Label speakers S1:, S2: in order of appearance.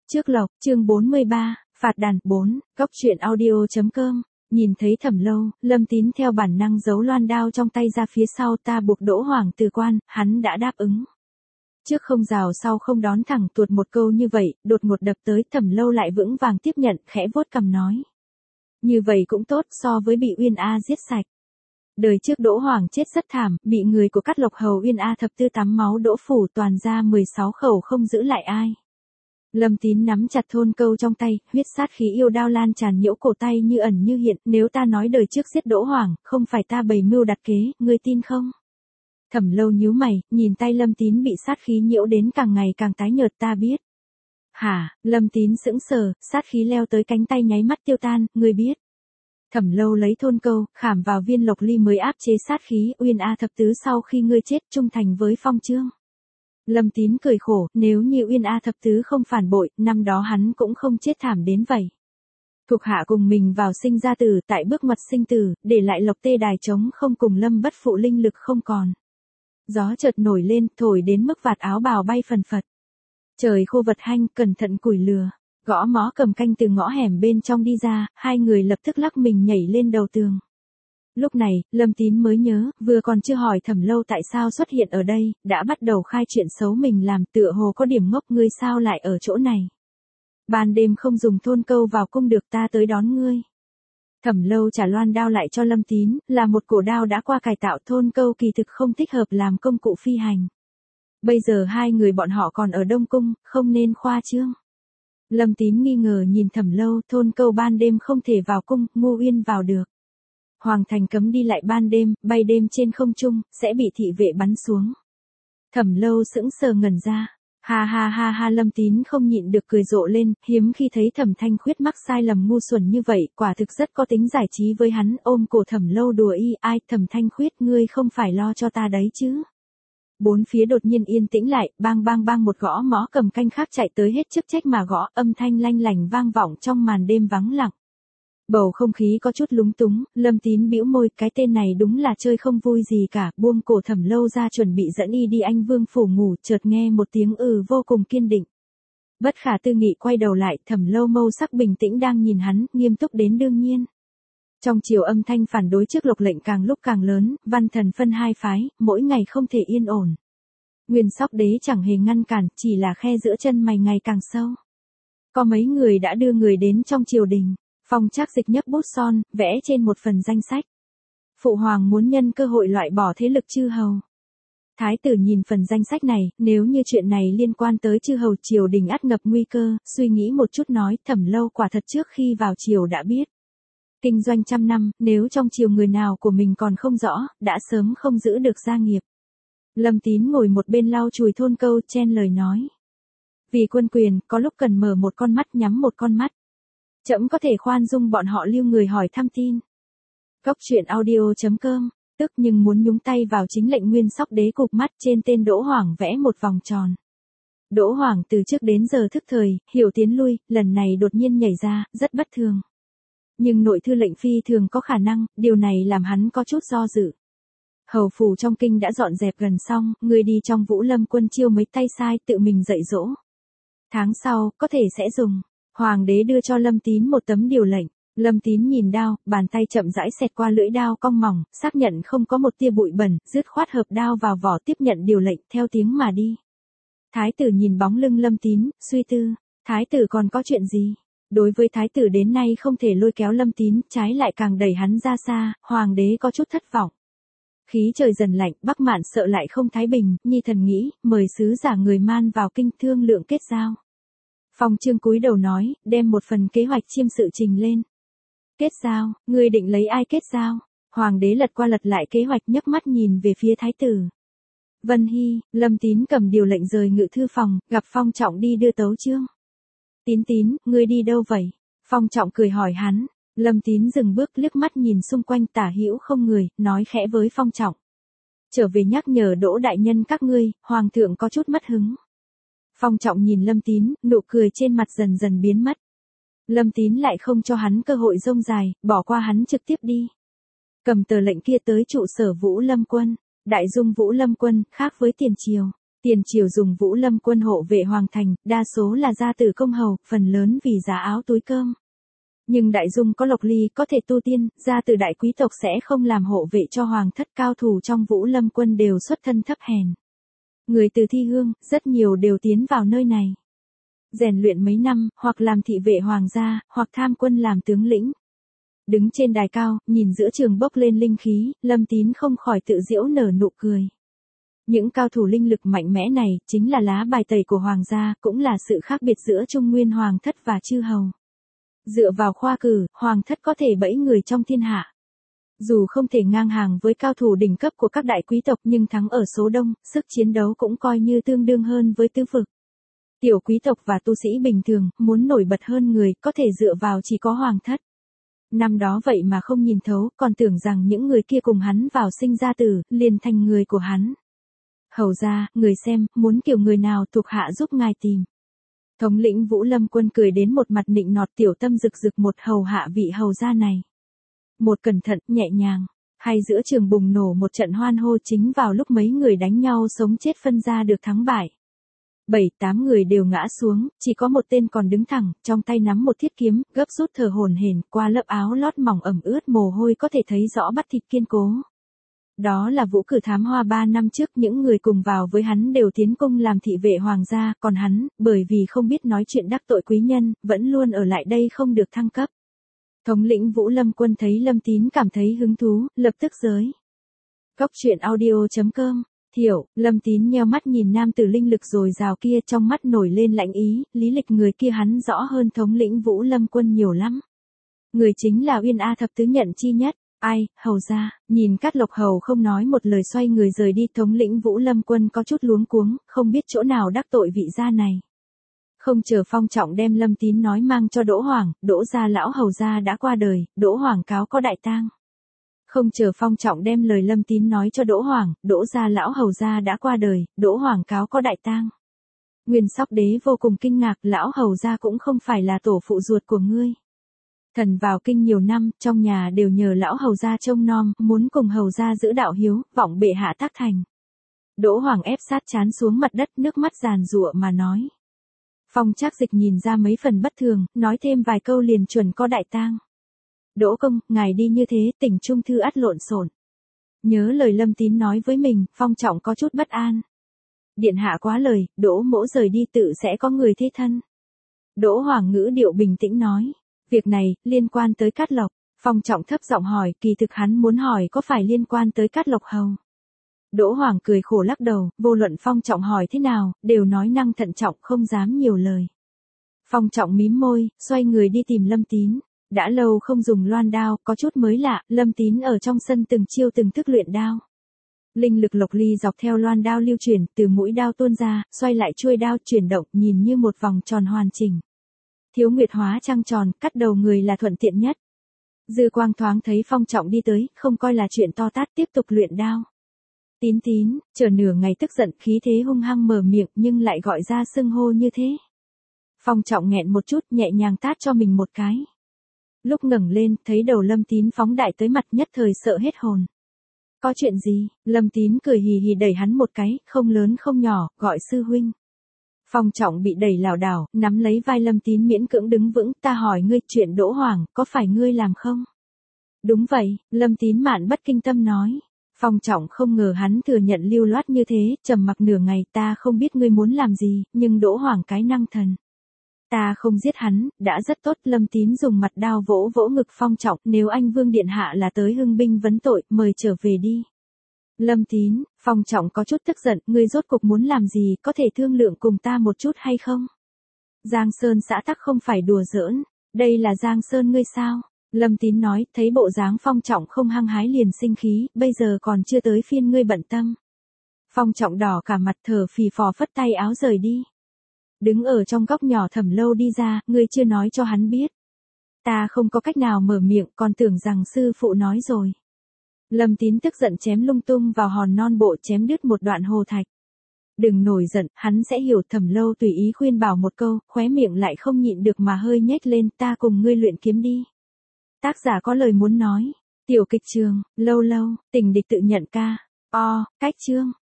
S1: Trước lộc, chương 43, phạt đàn 4, góc truyện audio.com. Nhìn thấy Thẩm Lâu, Lâm Tín theo bản năng giấu loan đao trong tay ra phía sau, ta buộc Đỗ Hoàng từ quan, hắn đã đáp ứng. Trước không rào sau không đón, thẳng tuột một câu như vậy, đột ngột đập tới. Thẩm Lâu lại vững vàng tiếp nhận, khẽ vuốt cằm nói. Như vậy cũng tốt, so với bị Uyên A giết sạch. Đời trước Đỗ Hoàng chết rất thảm, bị người của Cát Lộc hầu Uyên A thập tư tắm máu đỗ phủ, toàn ra 16 khẩu không giữ lại ai. Lâm Tín nắm chặt thôn câu trong tay, huyết sát khí yêu đao lan tràn nhiễu cổ tay như ẩn như hiện. Nếu ta nói đời trước giết Đỗ Hoàng, không phải ta bày mưu đặt kế, ngươi tin không? Thẩm Lâu nhíu mày, nhìn tay Lâm Tín bị sát khí nhiễu đến càng ngày càng tái nhợt. Ta biết. Hả? Lâm Tín sững sờ, sát khí leo tới cánh tay nháy mắt tiêu tan. Ngươi biết? Thẩm Lâu lấy thôn câu, khảm vào viên lộc ly mới áp chế sát khí. Uyên A thập tứ sau khi ngươi chết trung thành với Phong Chương. Lâm Tín cười khổ, nếu như Uyên A thập tứ không phản bội, năm đó hắn cũng không chết thảm đến vậy. Thuộc hạ cùng mình vào sinh ra tử, tại bước ngoặt sinh tử, để lại lộc tê đài trống không, cùng Lâm bất phụ linh lực không còn. Gió chợt nổi lên, thổi đến mức vạt áo bào bay phần phật. Trời khô vật hanh, cẩn thận củi lừa. Gõ mõ cầm canh từ ngõ hẻm bên trong đi ra, hai người lập tức lắc mình nhảy lên đầu tường. Lúc này, Lâm Tín mới nhớ, vừa còn chưa hỏi Thẩm Lâu tại sao xuất hiện ở đây, đã bắt đầu khai chuyện xấu mình làm, tựa hồ có điểm ngốc. Ngươi sao lại ở chỗ này? Ban đêm không dùng thôn câu vào cung được, ta tới đón ngươi. Thẩm Lâu trả loan đao lại cho Lâm Tín, là một cổ đao đã qua cải tạo. Thôn câu kỳ thực không thích hợp làm công cụ phi hành. Bây giờ hai người bọn họ còn ở Đông Cung, không nên khoa trương. Lâm Tín nghi ngờ nhìn Thẩm Lâu, thôn câu ban đêm không thể vào cung, Ngô Uyên vào được. Hoàng thành cấm đi lại ban đêm, bay đêm trên không trung, sẽ bị thị vệ bắn xuống. Thẩm Lâu sững sờ ngẩn ra. Ha ha ha ha, Lâm Tín không nhịn được cười rộ lên, hiếm khi thấy Thẩm Thanh Khuyết mắc sai lầm ngu xuẩn như vậy, quả thực rất có tính giải trí với hắn. Ôm cổ Thẩm Lâu đùa y, ai, Thẩm Thanh Khuyết, ngươi không phải lo cho ta đấy chứ? Bốn phía đột nhiên yên tĩnh lại, bang bang bang, một gõ mõ cầm canh khác chạy tới hết chức trách mà gõ, âm thanh lanh lành vang vọng trong màn đêm vắng lặng. Bầu không khí có chút lúng túng, Lâm Tín bĩu môi, cái tên này đúng là chơi không vui gì cả, buông cổ Thẩm Lâu ra chuẩn bị dẫn y đi Anh Vương phủ ngủ, chợt nghe một tiếng vô cùng kiên định. Bất khả tư nghị quay đầu lại, Thẩm Lâu mâu sắc bình tĩnh đang nhìn hắn, nghiêm túc đến đương nhiên. Trong chiều âm thanh phản đối trước lộc lệnh càng lúc càng lớn, văn thần phân hai phái, mỗi ngày không thể yên ổn. Nguyên Sóc Đế chẳng hề ngăn cản, chỉ là khe giữa chân mày ngày càng sâu. Có mấy người đã đưa người đến trong triều đình. Phong Trác Dịch nhấc bút son, vẽ trên một phần danh sách. Phụ hoàng muốn nhân cơ hội loại bỏ thế lực chư hầu. Thái tử nhìn phần danh sách này, nếu như chuyện này liên quan tới chư hầu, triều đình ắt ngập nguy cơ, suy nghĩ một chút nói, Thẩm Lâu quả thật trước khi vào triều đã biết. Kinh doanh trăm năm, nếu trong triều người nào của mình còn không rõ, đã sớm không giữ được gia nghiệp. Lâm Tín ngồi một bên lau chùi thôn câu, chen lời nói. Vì quân quyền, có lúc cần mở một con mắt nhắm một con mắt. Trẫm có thể khoan dung bọn họ lưu người hỏi thăm tin. Góc truyện audio.com, tức nhưng muốn nhúng tay vào chính lệnh Nguyên Sóc Đế cụp mắt trên tên Đỗ Hoàng vẽ một vòng tròn. Đỗ Hoàng từ trước đến giờ thức thời, hiểu tiến lui, lần này đột nhiên nhảy ra, rất bất thường. Nhưng nội thư lệnh phi thường có khả năng, điều này làm hắn có chút do dự. Hầu phủ trong kinh đã dọn dẹp gần xong, người đi trong Vũ Lâm quân chiêu mấy tay sai, tự mình dạy dỗ. Tháng sau, có thể sẽ dùng. Hoàng đế đưa cho Lâm Tín một tấm điều lệnh. Lâm Tín nhìn đao, bàn tay chậm rãi xẹt qua lưỡi đao cong mỏng, xác nhận không có một tia bụi bẩn, dứt khoát hợp đao vào vỏ, tiếp nhận điều lệnh, theo tiếng mà đi. Thái tử nhìn bóng lưng Lâm Tín, suy tư, thái tử còn có chuyện gì? Đối với thái tử đến nay không thể lôi kéo Lâm Tín, trái lại càng đẩy hắn ra xa, hoàng đế có chút thất vọng. Khí trời dần lạnh, Bắc Mạn sợ lại không thái bình, Nhi thần nghĩ, mời sứ giả người Man vào kinh thương lượng kết giao. Phong Chương cúi đầu nói, đem một phần kế hoạch chiêm sự trình lên. Kết giao, ngươi định lấy ai kết giao? Hoàng đế lật qua lật lại kế hoạch, nhấc mắt nhìn về phía thái tử. Vân Hy, Lâm Tín cầm điều lệnh rời ngự thư phòng, gặp Phong Trọng đi đưa tấu chương. Tín Tín, ngươi đi đâu vậy? Phong Trọng cười hỏi hắn. Lâm Tín dừng bước, liếc mắt nhìn xung quanh tả hữu không người, nói khẽ với Phong Trọng. Trở về nhắc nhở Đỗ đại nhân các ngươi, hoàng thượng có chút mất hứng. Phong Trọng nhìn Lâm Tín, nụ cười trên mặt dần dần biến mất. Lâm Tín lại không cho hắn cơ hội rông dài, bỏ qua hắn trực tiếp đi. Cầm tờ lệnh kia tới trụ sở Vũ Lâm quân. Đại dung Vũ Lâm quân, khác với tiền triều. Tiền triều dùng Vũ Lâm quân hộ vệ hoàng thành, đa số là gia tử công hầu, phần lớn vì giá áo túi cơm. Nhưng đại dung có Lộc Ly có thể tu tiên, gia tử đại quý tộc sẽ không làm hộ vệ cho hoàng thất, cao thủ trong Vũ Lâm quân đều xuất thân thấp hèn. Người từ thi hương, rất nhiều đều tiến vào nơi này. Rèn luyện mấy năm, hoặc làm thị vệ hoàng gia, hoặc tham quân làm tướng lĩnh. Đứng trên đài cao, nhìn giữa trường bốc lên linh khí, Lâm Tín không khỏi tự giễu nở nụ cười. Những cao thủ linh lực mạnh mẽ này, chính là lá bài tẩy của hoàng gia, cũng là sự khác biệt giữa Trung Nguyên hoàng thất và chư hầu. Dựa vào khoa cử, hoàng thất có thể bẫy người trong thiên hạ. Dù không thể ngang hàng với cao thủ đỉnh cấp của các đại quý tộc nhưng thắng ở số đông, sức chiến đấu cũng coi như tương đương hơn với tứ vực. Tiểu quý tộc và tu sĩ bình thường, muốn nổi bật hơn người, có thể dựa vào chỉ có hoàng thất. Năm đó vậy mà không nhìn thấu, còn tưởng rằng những người kia cùng hắn vào sinh ra tử, liền thành người của hắn. Hầu ra, người xem, muốn kiểu người nào thuộc hạ giúp ngài tìm. Thống lĩnh Vũ Lâm quân cười đến một mặt nịnh nọt, tiểu tâm rực rực một hầu hạ vị hầu gia này. Một cẩn thận, nhẹ nhàng, hay giữa trường bùng nổ một trận hoan hô chính vào lúc mấy người đánh nhau sống chết phân ra được thắng bại. 7-8 người đều ngã xuống, chỉ có một tên còn đứng thẳng, trong tay nắm một thiết kiếm, gấp rút thở hổn hển, qua lớp áo lót mỏng ẩm ướt mồ hôi có thể thấy rõ bắp thịt kiên cố. Đó là Vũ Cử Thám Hoa 3 năm trước, những người cùng vào với hắn đều tiến cung làm thị vệ hoàng gia, còn hắn, bởi vì không biết nói chuyện đắc tội quý nhân, vẫn luôn ở lại đây không được thăng cấp. Thống lĩnh Vũ Lâm quân thấy Lâm Tín cảm thấy hứng thú, lập tức giới. Góc truyện audio.com. Thiểu, Lâm Tín nheo mắt nhìn nam tử linh lực dồi dào kia, trong mắt nổi lên lạnh ý, lý lịch người kia hắn rõ hơn thống lĩnh Vũ Lâm quân nhiều lắm. Người chính là Uyên A thập tứ nhận chi nhất. Ai, hầu ra, nhìn Cát Lộc hầu không nói một lời xoay người rời đi, thống lĩnh Vũ Lâm quân có chút luống cuống, không biết chỗ nào đắc tội vị gia này. Không chờ Phong Trọng đem Lâm Tín nói mang cho Đỗ Hoàng, Đỗ gia lão hầu gia đã qua đời, Đỗ Hoàng cáo có đại tang. Không chờ Phong Trọng đem lời Lâm Tín nói cho Đỗ Hoàng, Đỗ gia lão hầu gia đã qua đời, Đỗ Hoàng cáo có đại tang. Nguyên Sóc Đế vô cùng kinh ngạc, lão hầu gia cũng không phải là tổ phụ ruột của ngươi. Thần vào kinh nhiều năm, trong nhà đều nhờ lão hầu gia trông nom, muốn cùng hầu gia giữ đạo hiếu, vọng bệ hạ tác thành. Đỗ Hoàng ép sát trán xuống mặt đất, nước mắt giàn giụa mà nói. Phong Trác Dịch nhìn ra mấy phần bất thường, nói thêm vài câu liền chuẩn có đại tang. Đỗ công, ngài đi như thế, tỉnh trung thư ắt lộn xộn. Nhớ lời Lâm Tín nói với mình, Phong Trọng có chút bất an. Điện hạ quá lời, Đỗ mỗ rời đi tự sẽ có người thế thân. Đỗ Hoàng ngữ điệu bình tĩnh nói. Việc này, liên quan tới Cát Lộc. Phong Trọng thấp giọng hỏi, kỳ thực hắn muốn hỏi có phải liên quan tới Cát Lộc hầu. Đỗ Hoàng cười khổ lắc đầu, vô luận Phong Trọng hỏi thế nào, đều nói năng thận trọng không dám nhiều lời. Phong Trọng mím môi, xoay người đi tìm Lâm Tín. Đã lâu không dùng loan đao, có chút mới lạ, Lâm Tín ở trong sân từng chiêu từng thức luyện đao. Linh lực Lộc Ly dọc theo loan đao lưu chuyển, từ mũi đao tuôn ra, xoay lại chuôi đao chuyển động, nhìn như một vòng tròn hoàn chỉnh. Thiếu nguyệt hóa trăng tròn, cắt đầu người là thuận tiện nhất. Dư quang thoáng thấy Phong Trọng đi tới, không coi là chuyện to tát, tiếp tục luyện đao. Tín tín, chờ nửa ngày tức giận, khí thế hung hăng mở miệng nhưng lại gọi ra xưng hô như thế. Phong Trọng nghẹn một chút, nhẹ nhàng tát cho mình một cái. Lúc ngẩng lên, thấy đầu Lâm Tín phóng đại tới mặt, nhất thời sợ hết hồn. Có chuyện gì? Lâm Tín cười hì hì đẩy hắn một cái, không lớn không nhỏ, gọi sư huynh. Phong Trọng bị đẩy lảo đảo, nắm lấy vai Lâm Tín miễn cưỡng đứng vững, ta hỏi ngươi, chuyện Đỗ Hoàng, có phải ngươi làm không? Đúng vậy, Lâm Tín mạn bất kinh tâm nói. Phong Trọng không ngờ hắn thừa nhận lưu loát như thế, trầm mặc nửa ngày, ta không biết ngươi muốn làm gì, nhưng Đỗ Hoàng cái năng thần. Ta không giết hắn, đã rất tốt. Lâm Tín dùng mặt đao vỗ vỗ ngực Phong Trọng, nếu anh Vương Điện Hạ là tới hưng binh vấn tội, mời trở về đi. Lâm Tín, Phong Trọng có chút tức giận, ngươi rốt cục muốn làm gì, có thể thương lượng cùng ta một chút hay không? Giang Sơn xã tắc không phải đùa giỡn, đây là Giang Sơn ngươi sao? Lâm Tín nói, thấy bộ dáng Phong Trọng không hăng hái liền sinh khí, bây giờ còn chưa tới phiên ngươi bận tâm. Phong Trọng đỏ cả mặt, thở phì phò phất tay áo rời đi. Đứng ở trong góc nhỏ Thẩm Lâu đi ra, ngươi chưa nói cho hắn biết. Ta không có cách nào mở miệng, còn tưởng rằng sư phụ nói rồi. Lâm Tín tức giận chém lung tung vào hòn non bộ, chém đứt một đoạn hồ thạch. Đừng nổi giận, hắn sẽ hiểu. Thẩm Lâu tùy ý khuyên bảo một câu, khóe miệng lại không nhịn được mà hơi nhếch lên, ta cùng ngươi luyện kiếm đi. Tác giả có lời muốn nói. Tiểu kịch trường, lâu lâu, tình địch tự nhận ca. Cách chương.